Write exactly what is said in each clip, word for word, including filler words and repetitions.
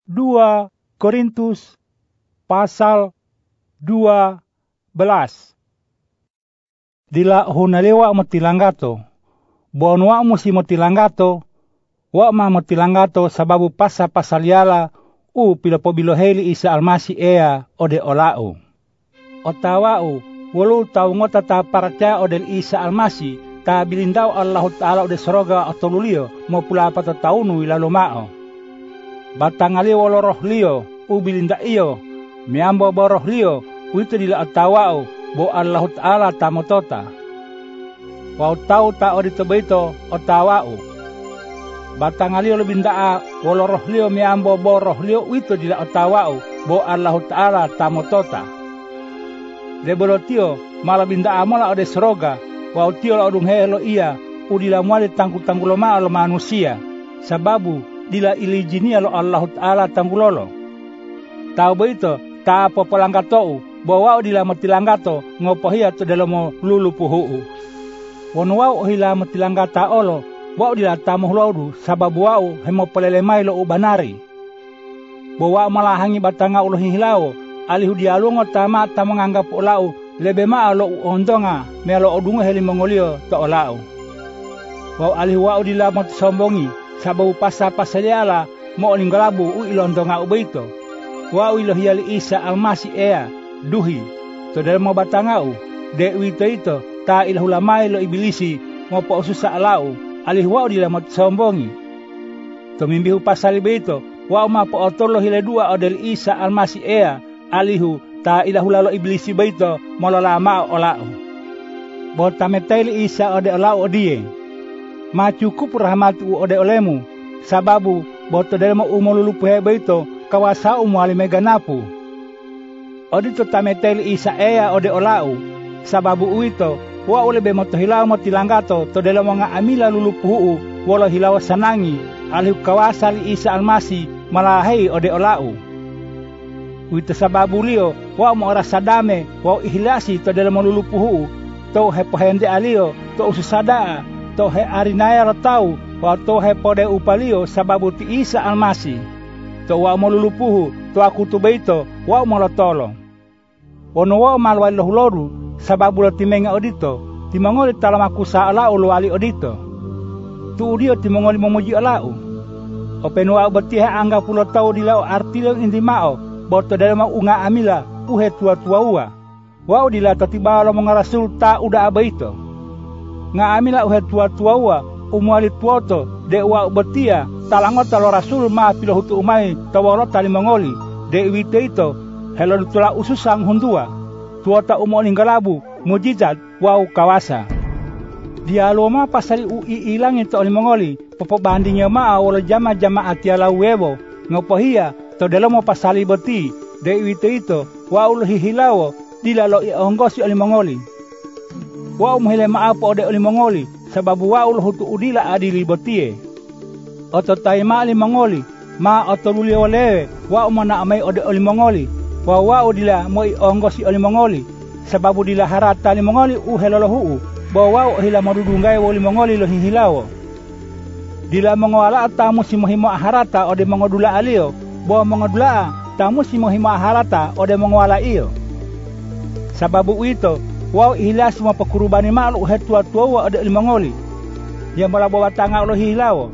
dua Korintus pasal dua belas. Dila hunalewa motilanggato. Bon wa musi motilanggato. Wa ma motilanggato sababu pasa pasaliala u pilopo biloheli Isa Almasi ea ode olau. Otawau walau tau ngota ta paracaya ode Isa Almasi ta bilindau Allah Ta'ala ode soroga otolulio mo pula pato taunu ilalo mao. Batangali walo roh lio u bilinda iyo miambo boroh lio itu dila atawau bo Allah Ta'ala tamotota. Wau tau ta ode tobeito otawau. Batangali lo bindaa walo roh lio miambo boroh lio itu dila atawau bo Allah Ta'ala tamotota. Debolotio malah bindaa mola ode soroga wau tio la odung helo iya udila muali tangku-tanggulo ma lo manusia sababu dila ilijinia lo Allah Ta'ala tanggulolo. Tau beito ta popolanggatou bawa dila matilanggato ngopohia to dalamo lulu puhuu. Wono wau hila matilanggata olo wau dila tamuh lodu sababu wau hemo pelelemai lo ubanari. Bawa malahangi batanga ulo hilao alihu dialungo tama tamanganggap olau lebe maa lo ondonga melo odungo heli mongolio to olau. Wau alihu wau dila matisombongi sababu pasa pasaliala mo ninggalabu u ilondonga ubeito. Wau ilo hiali Isa Almasi ea duhi to dalmo batangau de wito ito ta ilahulamai lo ibilisi mo po ususa alau alihu wau dila matisombongi. To mimbihu pasali beito wau ma po otolo hile dua odel Isa Almasi ea alihu ta ilahulalo iblisi beito mololama olau. Bo tameteli Isa ode olau odie. Ma cukup rahmatu ode olemu sababu boto delmo umolulupu he beito kawasa umuali meganapu. Odito tameteli Isa ea ode olau sababu uito wa ulebe moto hilau motilanggato to delmo nga amila lulupuhu wolo hilau sanangi alihu kawasa li Isa Almasi malahai ode olau. Wito sababu lio wa mo ora sadame wa ihlasi to dalam lulupuhu to hepohende alio to ususada to he arinaya ratau wa to hepode upalio sababu ti Isa Almasi to wa mo lulupuhu to aku tu beito wa mo lotolo wono wa malwa lohloru sababu lo timenga odito timangoli talamaku sa ala ulu ali odito tu dio timangoli memuji alau openwa betiha angga pulo tau dilau artilo indimao boto dalam unga amila uhe tua-tua ua. Wau dila tatiba lo mengarasul ta uda abaito. Nga amila uhe tua-tua ua umuali tuoto de ua betia talangota lo rasul ma pilohutu umai tawalo tali mongoli de wite ito helo ditula ususang hundua. Tuota umoli ngalabu mujizat wau kawasa. Dia loma pasali ui ilang ito oli mongoli popo bandingnya ma awalo jama-jama atiala uevo ngopohia to dalamo pasali beti de wite ito wa ul hihilawo dilalo ionggosi oli mongoli wa umhile maapo ode oli mongoli sababu wa ul hutu udila adili betie oto taima oli mongoli ma otoluli olewe wa umana amai ode oli mongoli wa wa udila mo ionggosi oli mongoli sababu dila harata oli mongoli uhelolo huu bawa wa hila madudungai oli mongoli lo hihilawo dila mongwala tamu si mohimo harata ode mongodula alio bo mongodula tamu si mohimo harata ode mongwala iyo sababu itu wau ihlas mo pakurubani malu hetua tua ode limongoli ya mola bawa tanga lo hilawo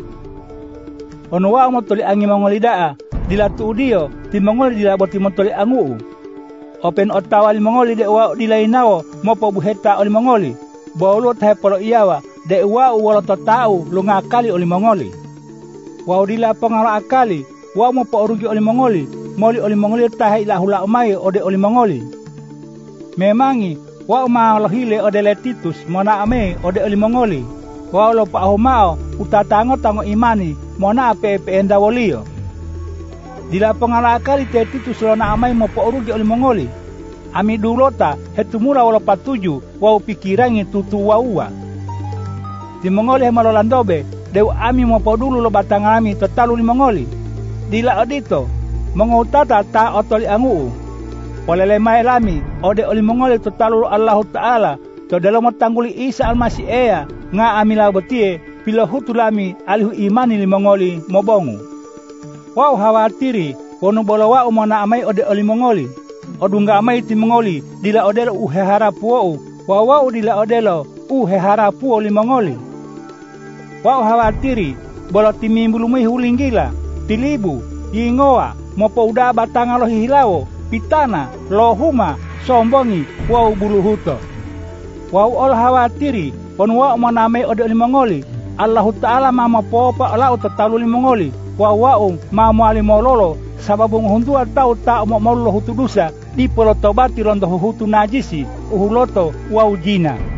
ono wa mo toli angi mongoli daa dila tu dio timongoli dila boti mo toli angu open otawa limongoli de wa dilainawo mo po buheta oli mongoli bo lo tahe polo iyawa de wa wala tau lunga kali oli mongoli wa dila pangara akali wa mo po rugi oli mongoli moli oli mongoli tahe ila hula umai ode oli mongoli memangi wa ma lohile ode letitus mona ame ode oli mongoli wa lo pa homao utatango tango imani mona ape pe enda wolio dila pangara akali tetitus lo na amai mo po rugi oli mongoli ami dulota hetumura wala patuju wa pikirangi tutu wa di mongoli hemalolandobe deu ami mo podulu lo batangami totalu li mongoli dila odito mongutata ta otoli angu olele mai lami ode oli mongoli totalu Allah Ta'ala to dalam tangguli Isa Almasi ea nga amila betie pilo hutulami alihu imani li mongoli mobongu Wau hawatiri wonu bolo wau mona amai ode oli mongoli. Odunga amai ti mongoli dila odelo uhe harapuo wa wau dila odelo uhe harapuo li mongoli. Wau hawatiri bolo timimbulumui hulinggila tilibu yingoa mopo uda batanga lo hihilawo pitana lohuma sombongi wau buluhuto. Wau ol hawatiri wonu wau mona amai ode oli mongoli. Allah Ta'ala mama popa lau tatalu li mongoli wa wa'u mama ali mololo sababu huntua tau ta mo molo hutu dusa di polo tobati londo hutu najisi uhuloto wa ujina.